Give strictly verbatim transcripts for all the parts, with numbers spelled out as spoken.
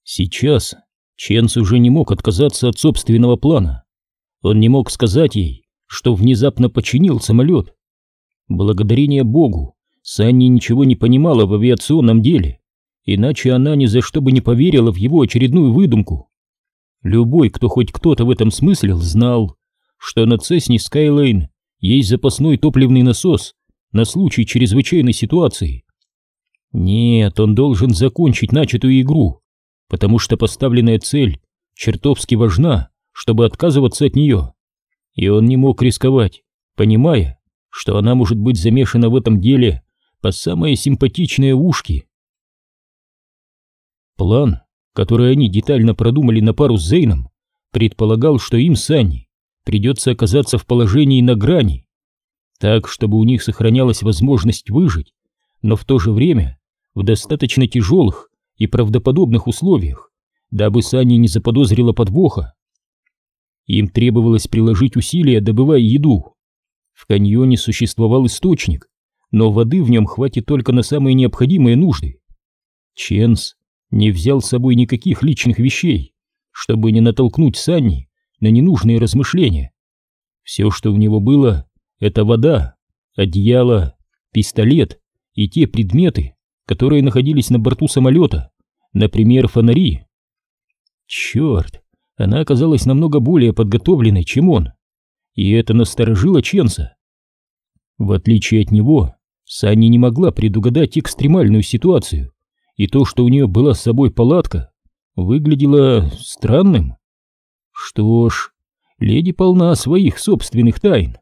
Сейчас Ченс уже не мог отказаться от собственного плана. Он не мог сказать ей, что внезапно починил самолет. Благодарение Богу, Санни ничего не понимала в авиационном деле, иначе она ни за что бы не поверила в его очередную выдумку. Любой, кто хоть кто-то в этом смыслил, знал, что на Cessna Skyline есть запасной топливный насос на случай чрезвычайной ситуации. Нет, он должен закончить начатую игру, потому что поставленная цель чертовски важна, чтобы отказываться от нее. И он не мог рисковать, понимая, что она может быть замешана в этом деле по самые симпатичные ушки. План, который они детально продумали на пару с Зейном, предполагал, что им с Анни придется оказаться в положении на грани, так, чтобы у них сохранялась возможность выжить, но в то же время в достаточно тяжелых и правдоподобных условиях, дабы Санни не заподозрила подвоха. Им требовалось приложить усилия, добывая еду. В каньоне существовал источник, но воды в нем хватит только на самые необходимые нужды. Ченс не взял с собой никаких личных вещей, чтобы не натолкнуть Санни на ненужные размышления. Все, что у него было, это вода, одеяло, пистолет и те предметы, которые находились на борту самолета, например, фонари. Черт, она оказалась намного более подготовленной, чем он, и это насторожило Ченса. В отличие от него, Санни не могла предугадать экстремальную ситуацию, и то, что у нее была с собой палатка, выглядело странным. Что ж, леди полна своих собственных тайн.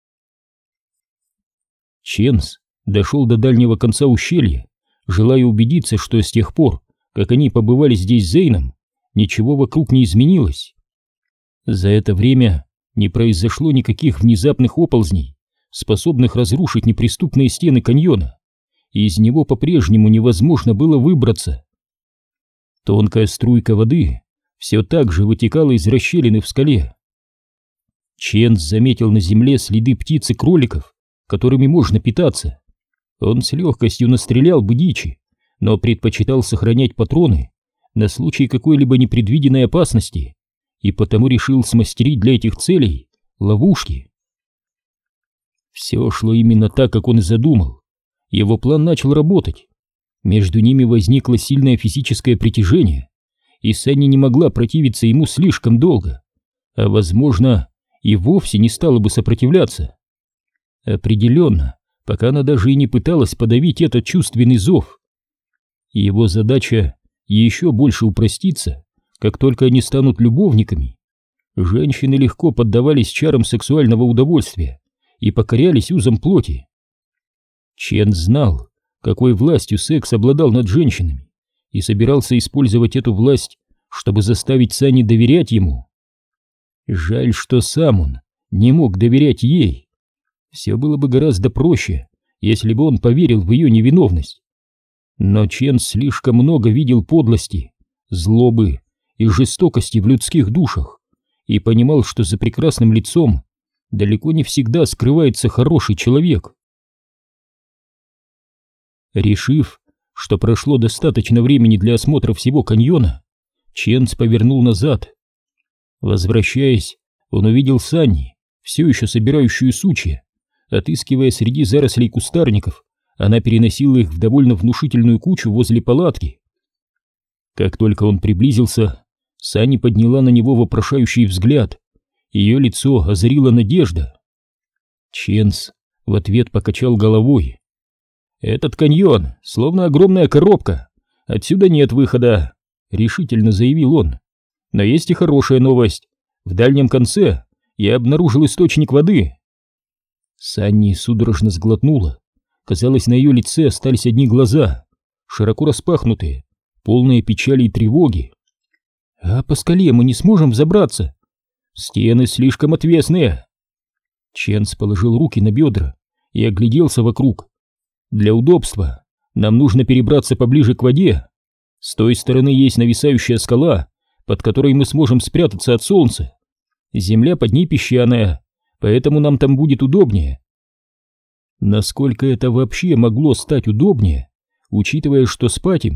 Ченс дошел до дальнего конца ущелья, желая убедиться, что с тех пор, как они побывали здесь с Зейном, ничего вокруг не изменилось. За это время не произошло никаких внезапных оползней, способных разрушить неприступные стены каньона, и из него по-прежнему невозможно было выбраться. Тонкая струйка воды все так же вытекала из расщелины в скале. Ченс заметил на земле следы птиц и кроликов, которыми можно питаться. Он с легкостью настрелял бы дичи, но предпочитал сохранять патроны на случай какой-либо непредвиденной опасности, и потому решил смастерить для этих целей ловушки. Все шло именно так, как он и задумал. Его план начал работать. Между ними возникло сильное физическое притяжение, и Санни не могла противиться ему слишком долго, а, возможно, и вовсе не стала бы сопротивляться. Определенно, пока она даже и не пыталась подавить этот чувственный зов. Его задача еще больше упростится, как только они станут любовниками. Женщины легко поддавались чарам сексуального удовольствия и покорялись узам плоти. Чен знал, какой властью секс обладал над женщинами, и собирался использовать эту власть, чтобы заставить Санни доверять ему. Жаль, что сам он не мог доверять ей. Все было бы гораздо проще, если бы он поверил в ее невиновность. Но Чен слишком много видел подлости, злобы и жестокости в людских душах и понимал, что за прекрасным лицом далеко не всегда скрывается хороший человек. Решив, что прошло достаточно времени для осмотра всего каньона, Ченс повернул назад. Возвращаясь, он увидел Санни, все еще собирающую сучья. Отыскивая среди зарослей кустарников, она переносила их в довольно внушительную кучу возле палатки. Как только он приблизился, Санни подняла на него вопрошающий взгляд. Ее лицо озарила надежда. Ченс в ответ покачал головой. «Этот каньон словно огромная коробка. Отсюда нет выхода», — решительно заявил он. «Но есть и хорошая новость. В дальнем конце я обнаружил источник воды». Санни судорожно сглотнула. Казалось, на ее лице остались одни глаза, широко распахнутые, полные печали и тревоги. «А по скале мы не сможем взобраться. Стены слишком отвесные». Ченс положил руки на бедра и огляделся вокруг. «Для удобства нам нужно перебраться поближе к воде. С той стороны есть нависающая скала, под которой мы сможем спрятаться от солнца. Земля под ней песчаная, поэтому нам там будет удобнее». Насколько это вообще могло стать удобнее, учитывая, что спать им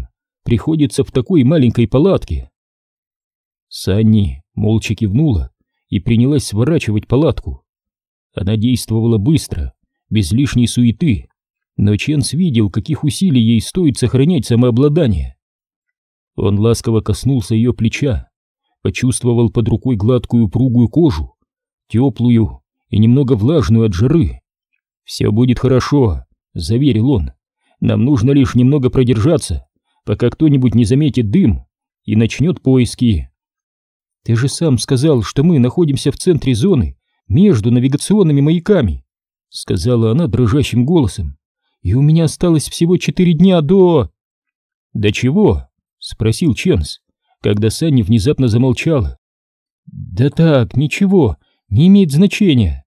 приходится в такой маленькой палатке. Санни молча кивнула и принялась сворачивать палатку. Она действовала быстро, без лишней суеты, но Ченс видел, каких усилий ей стоит сохранять самообладание. Он ласково коснулся ее плеча, почувствовал под рукой гладкую упругую кожу, теплую и немного влажную от жары. «Все будет хорошо», — заверил он. «Нам нужно лишь немного продержаться, пока кто-нибудь не заметит дым и начнет поиски». «Ты же сам сказал, что мы находимся в центре зоны, между навигационными маяками», — сказала она дрожащим голосом. «И у меня осталось всего четыре дня до...» «До чего?» — спросил Ченс, когда Санни внезапно замолчала. «Да так, ничего, не имеет значения».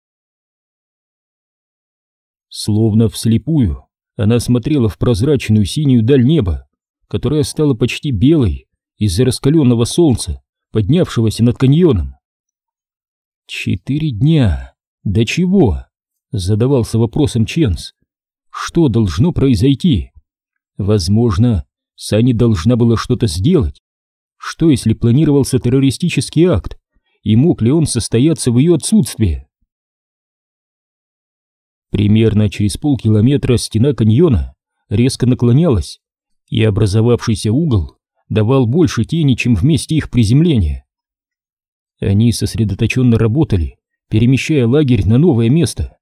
Словно вслепую она смотрела в прозрачную синюю даль неба, которая стала почти белой из-за раскаленного солнца, поднявшегося над каньоном. «Четыре дня? До чего?» — задавался вопросом Ченс. «Что должно произойти? Возможно, Санни должна была что-то сделать. Что, если планировался террористический акт, и мог ли он состояться в ее отсутствии?» Примерно через полкилометра стена каньона резко наклонялась, и образовавшийся угол давал больше тени, чем в месте их приземления. Они сосредоточенно работали, перемещая лагерь на новое место.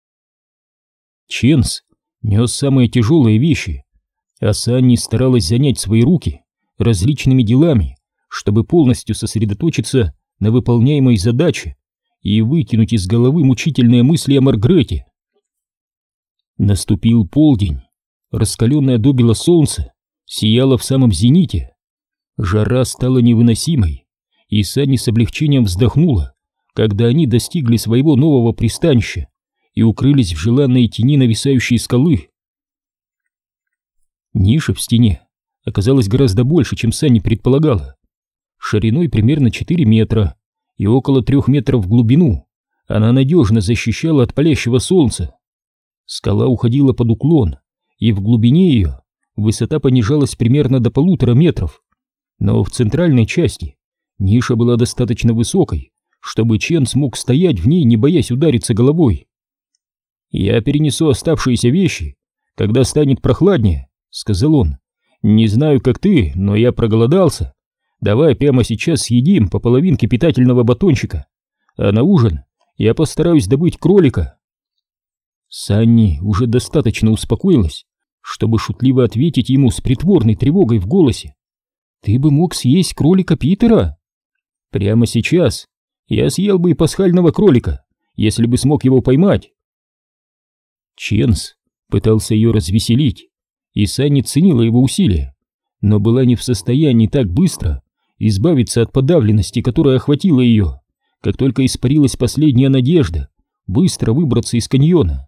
Ченс нес самые тяжелые вещи, а Санни старалась занять свои руки различными делами, чтобы полностью сосредоточиться на выполняемой задаче и выкинуть из головы мучительные мысли о Маргрете. Наступил полдень, раскаленное добело солнце сияло в самом зените. Жара стала невыносимой, и Санни с облегчением вздохнула, когда они достигли своего нового пристанища и укрылись в желанной тени нависающей скалы. Ниша в стене оказалась гораздо больше, чем Санни предполагала. Шириной примерно четыре метра и около трех метров в глубину она надежно защищала от палящего солнца. Скала уходила под уклон, и в глубине ее высота понижалась примерно до полутора метров, но в центральной части ниша была достаточно высокой, чтобы Чен смог стоять в ней, не боясь удариться головой. «Я перенесу оставшиеся вещи, когда станет прохладнее», — сказал он. «Не знаю, как ты, но я проголодался. Давай прямо сейчас съедим по половинке питательного батончика, а на ужин я постараюсь добыть кролика». Санни уже достаточно успокоилась, чтобы шутливо ответить ему с притворной тревогой в голосе. «Ты бы мог съесть кролика Питера?» «Прямо сейчас я съел бы и пасхального кролика, если бы смог его поймать». Ченс пытался ее развеселить, и Санни ценила его усилия, но была не в состоянии так быстро избавиться от подавленности, которая охватила ее, как только испарилась последняя надежда быстро выбраться из каньона.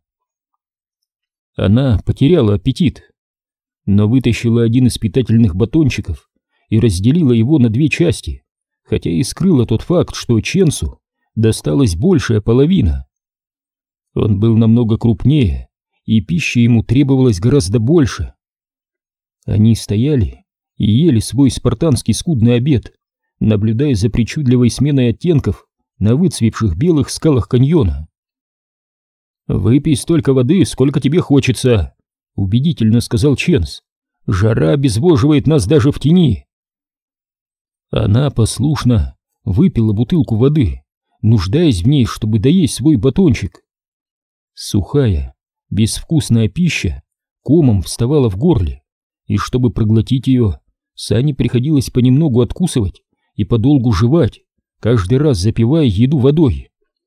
Она потеряла аппетит, но вытащила один из питательных батончиков и разделила его на две части, хотя и скрыла тот факт, что Ченсу досталась большая половина. Он был намного крупнее, и пищи ему требовалось гораздо больше. Они стояли и ели свой спартанский скудный обед, наблюдая за причудливой сменой оттенков на выцветших белых скалах каньона. «Выпей столько воды, сколько тебе хочется», — убедительно сказал Ченс. «Жара обезвоживает нас даже в тени». Она послушно выпила бутылку воды, нуждаясь в ней, чтобы доесть свой батончик. Сухая, безвкусная пища комом вставала в горле, и чтобы проглотить ее, Сане приходилось понемногу откусывать и подолгу жевать, каждый раз запивая еду водой.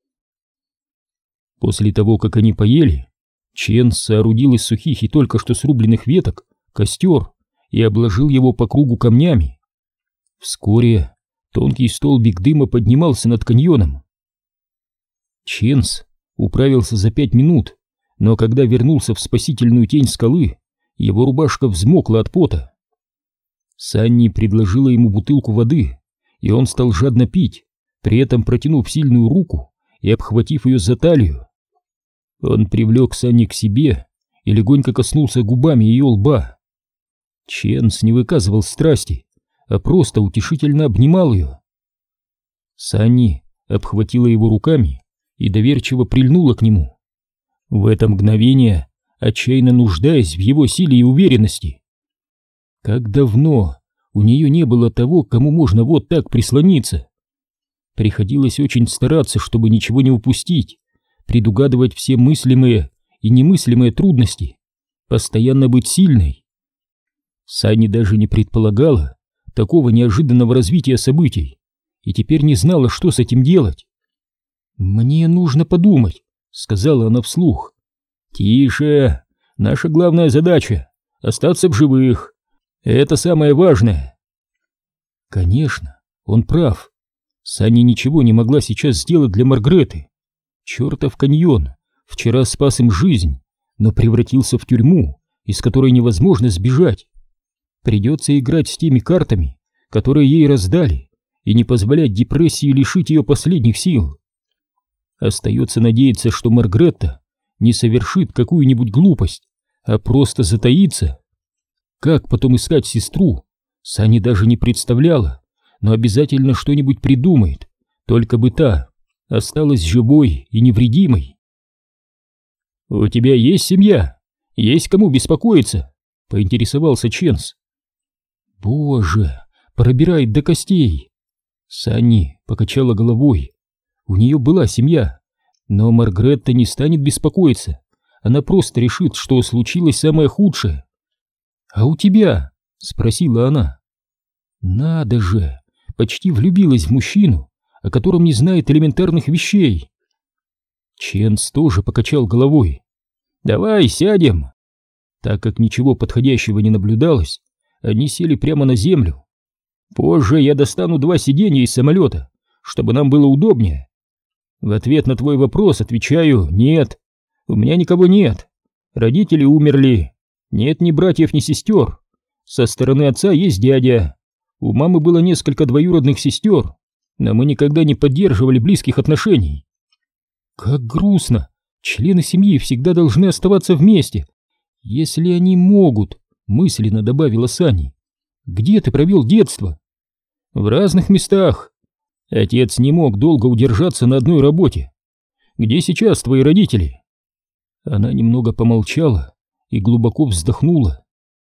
После того, как они поели, Чен соорудил из сухих и только что срубленных веток костер и обложил его по кругу камнями. Вскоре тонкий столбик дыма поднимался над каньоном. Ченс управился за пять минут, но когда вернулся в спасительную тень скалы, его рубашка взмокла от пота. Санни предложила ему бутылку воды, и он стал жадно пить, при этом протянув сильную руку и обхватив ее за талию. Он привлек Санни к себе и легонько коснулся губами ее лба. Ченс не выказывал страсти, а просто утешительно обнимал ее. Санни обхватила его руками и доверчиво прильнула к нему. В это мгновение, отчаянно нуждаясь в его силе и уверенности. Как давно у нее не было того, к кому можно вот так прислониться. Приходилось очень стараться, чтобы ничего не упустить, предугадывать все мыслимые и немыслимые трудности, постоянно быть сильной. Санни даже не предполагала такого неожиданного развития событий и теперь не знала, что с этим делать. «Мне нужно подумать», — сказала она вслух. «Тише, наша главная задача — остаться в живых. Это самое важное». Конечно, он прав. Санни ничего не могла сейчас сделать для Маргреты. Чертов каньон вчера спас им жизнь, но превратился в тюрьму, из которой невозможно сбежать. Придется играть с теми картами, которые ей раздали, и не позволять депрессии лишить ее последних сил. Остается надеяться, что Маргретта не совершит какую-нибудь глупость, а просто затаится. Как потом искать сестру, Санни даже не представляла, но обязательно что-нибудь придумает, только бы та осталась живой и невредимой. «У тебя есть семья? Есть кому беспокоиться?» — поинтересовался Ченс. «Боже, пробирает до костей!» Санни покачала головой. У нее была семья, но Маргретта не станет беспокоиться. Она просто решит, что случилось самое худшее. «А у тебя?» — спросила она. «Надо же, почти влюбилась в мужчину, о котором не знает элементарных вещей». Ченс тоже покачал головой. «Давай сядем». Так как ничего подходящего не наблюдалось, они сели прямо на землю. «Позже я достану два сиденья из самолета, чтобы нам было удобнее. В ответ на твой вопрос отвечаю: нет, у меня никого нет. Родители умерли, нет ни братьев, ни сестер. Со стороны отца есть дядя. У мамы было несколько двоюродных сестер, но мы никогда не поддерживали близких отношений». «Как грустно! Члены семьи всегда должны оставаться вместе, если они могут», — мысленно добавила Санни. «Где ты провел детство?» «В разных местах. Отец не мог долго удержаться на одной работе. Где сейчас твои родители?» Она немного помолчала и глубоко вздохнула.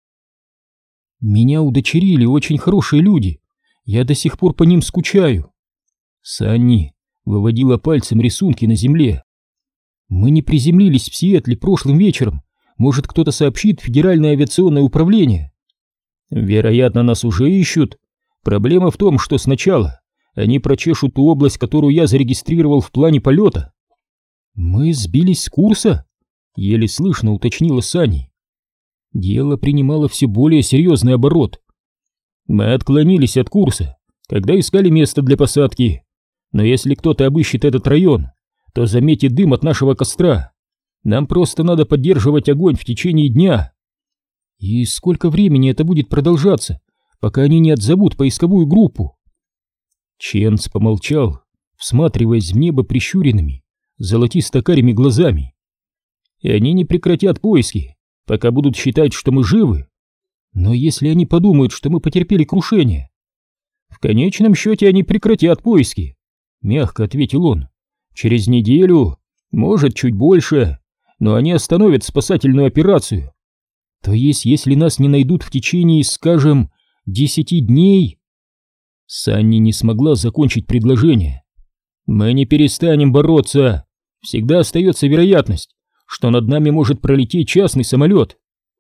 «Меня удочерили очень хорошие люди. Я до сих пор по ним скучаю». Санни выводила пальцем рисунки на земле. «Мы не приземлились в Сиэтле прошлым вечером. Может, кто-то сообщит в Федеральное авиационное управление?» «Вероятно, нас уже ищут. Проблема в том, что сначала они прочешут ту область, которую я зарегистрировал в плане полета». «Мы сбились с курса?» — еле слышно уточнила Санни. Дело принимало все более серьезный оборот. «Мы отклонились от курса, когда искали место для посадки. Но если кто-то обыщет этот район, то заметит дым от нашего костра. Нам просто надо поддерживать огонь в течение дня». «И сколько времени это будет продолжаться, пока они не отзовут поисковую группу?» Ченс помолчал, всматриваясь в небо прищуренными, золотисто-карими глазами. «И они не прекратят поиски, пока будут считать, что мы живы. Но если они подумают, что мы потерпели крушение?» «В конечном счете они прекратят поиски», — мягко ответил он. «Через неделю, может, чуть больше, но они остановят спасательную операцию». «То есть, если нас не найдут в течение, скажем, десяти дней...» Санни не смогла закончить предложение. «Мы не перестанем бороться. Всегда остается вероятность, что над нами может пролететь частный самолет».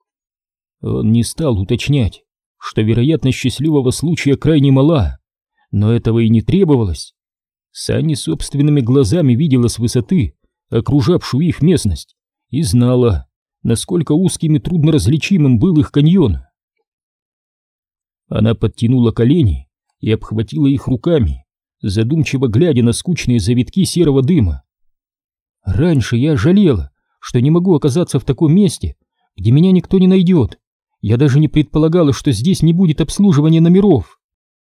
Он не стал уточнять, что вероятность счастливого случая крайне мала, но этого и не требовалось. Санни собственными глазами видела с высоты окружавшую их местность и знала, насколько узким и трудноразличимым был их каньон. Она подтянула колени и обхватила их руками, задумчиво глядя на скучные завитки серого дыма. «Раньше я жалела, что не могу оказаться в таком месте, где меня никто не найдет. Я даже не предполагала, что здесь не будет обслуживания номеров».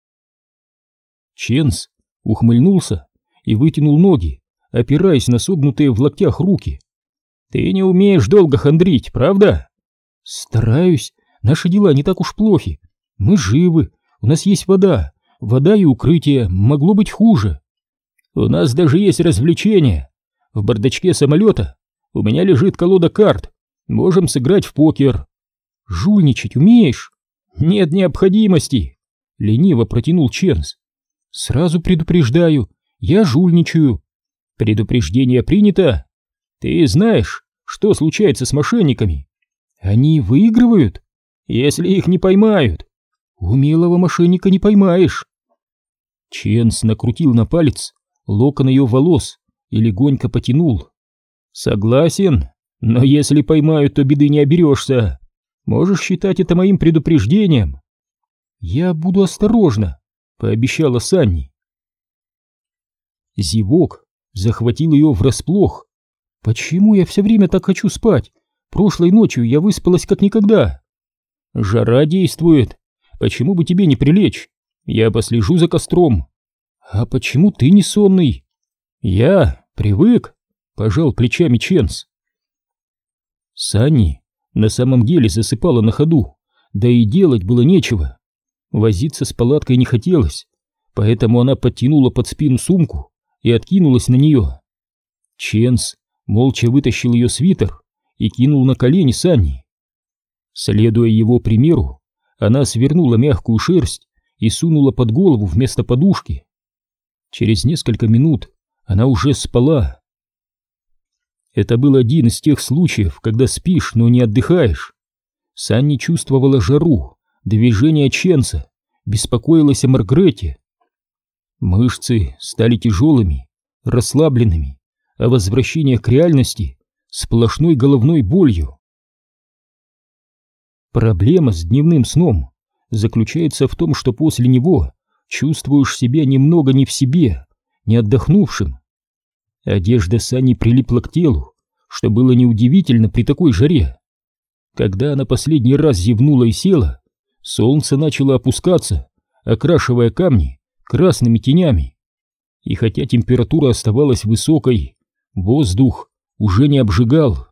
Ченс ухмыльнулся и вытянул ноги, опираясь на согнутые в локтях руки. «Ты не умеешь долго хандрить, правда?» «Стараюсь, наши дела не так уж плохи. Мы живы, у нас есть вода, вода и укрытие, могло быть хуже. У нас даже есть развлечения. В бардачке самолета у меня лежит колода карт, можем сыграть в покер. Жульничать умеешь? Нет необходимости, лениво протянул Ченс. Сразу предупреждаю, я жульничаю. Предупреждение принято. Ты знаешь, что случается с мошенниками? Они выигрывают, если их не поймают. Умелого мошенника не поймаешь. Ченс накрутил на палец локон ее волос и легонько потянул. Согласен, но если поймают, то беды не оберешься. Можешь считать это моим предупреждением. Я буду осторожна, пообещала Санни. Зевок захватил ее врасплох. Почему я все время так хочу спать? Прошлой ночью я выспалась как никогда. Жара действует. Почему бы тебе не прилечь? Я послежу за костром. А почему ты не сонный? Я привык, пожал плечами Ченс. Санни на самом деле засыпала на ходу, да и делать было нечего. Возиться с палаткой не хотелось, поэтому она подтянула под спину сумку и откинулась на нее. Ченс молча вытащил ее свитер и кинул на колени Санни. Следуя его примеру, она свернула мягкую шерсть и сунула под голову вместо подушки. Через несколько минут она уже спала. Это был один из тех случаев, когда спишь, но не отдыхаешь. Санни чувствовала жару, движение Ченса, беспокоилась о Маргрете. Мышцы стали тяжелыми, расслабленными, а возвращение к реальности сплошной головной болью. Проблема с дневным сном заключается в том, что после него чувствуешь себя немного не в себе, не отдохнувшим. Одежда Сани прилипла к телу, что было неудивительно при такой жаре. Когда она последний раз зевнула и села, солнце начало опускаться, окрашивая камни красными тенями. И хотя температура оставалась высокой, воздух уже не обжигал.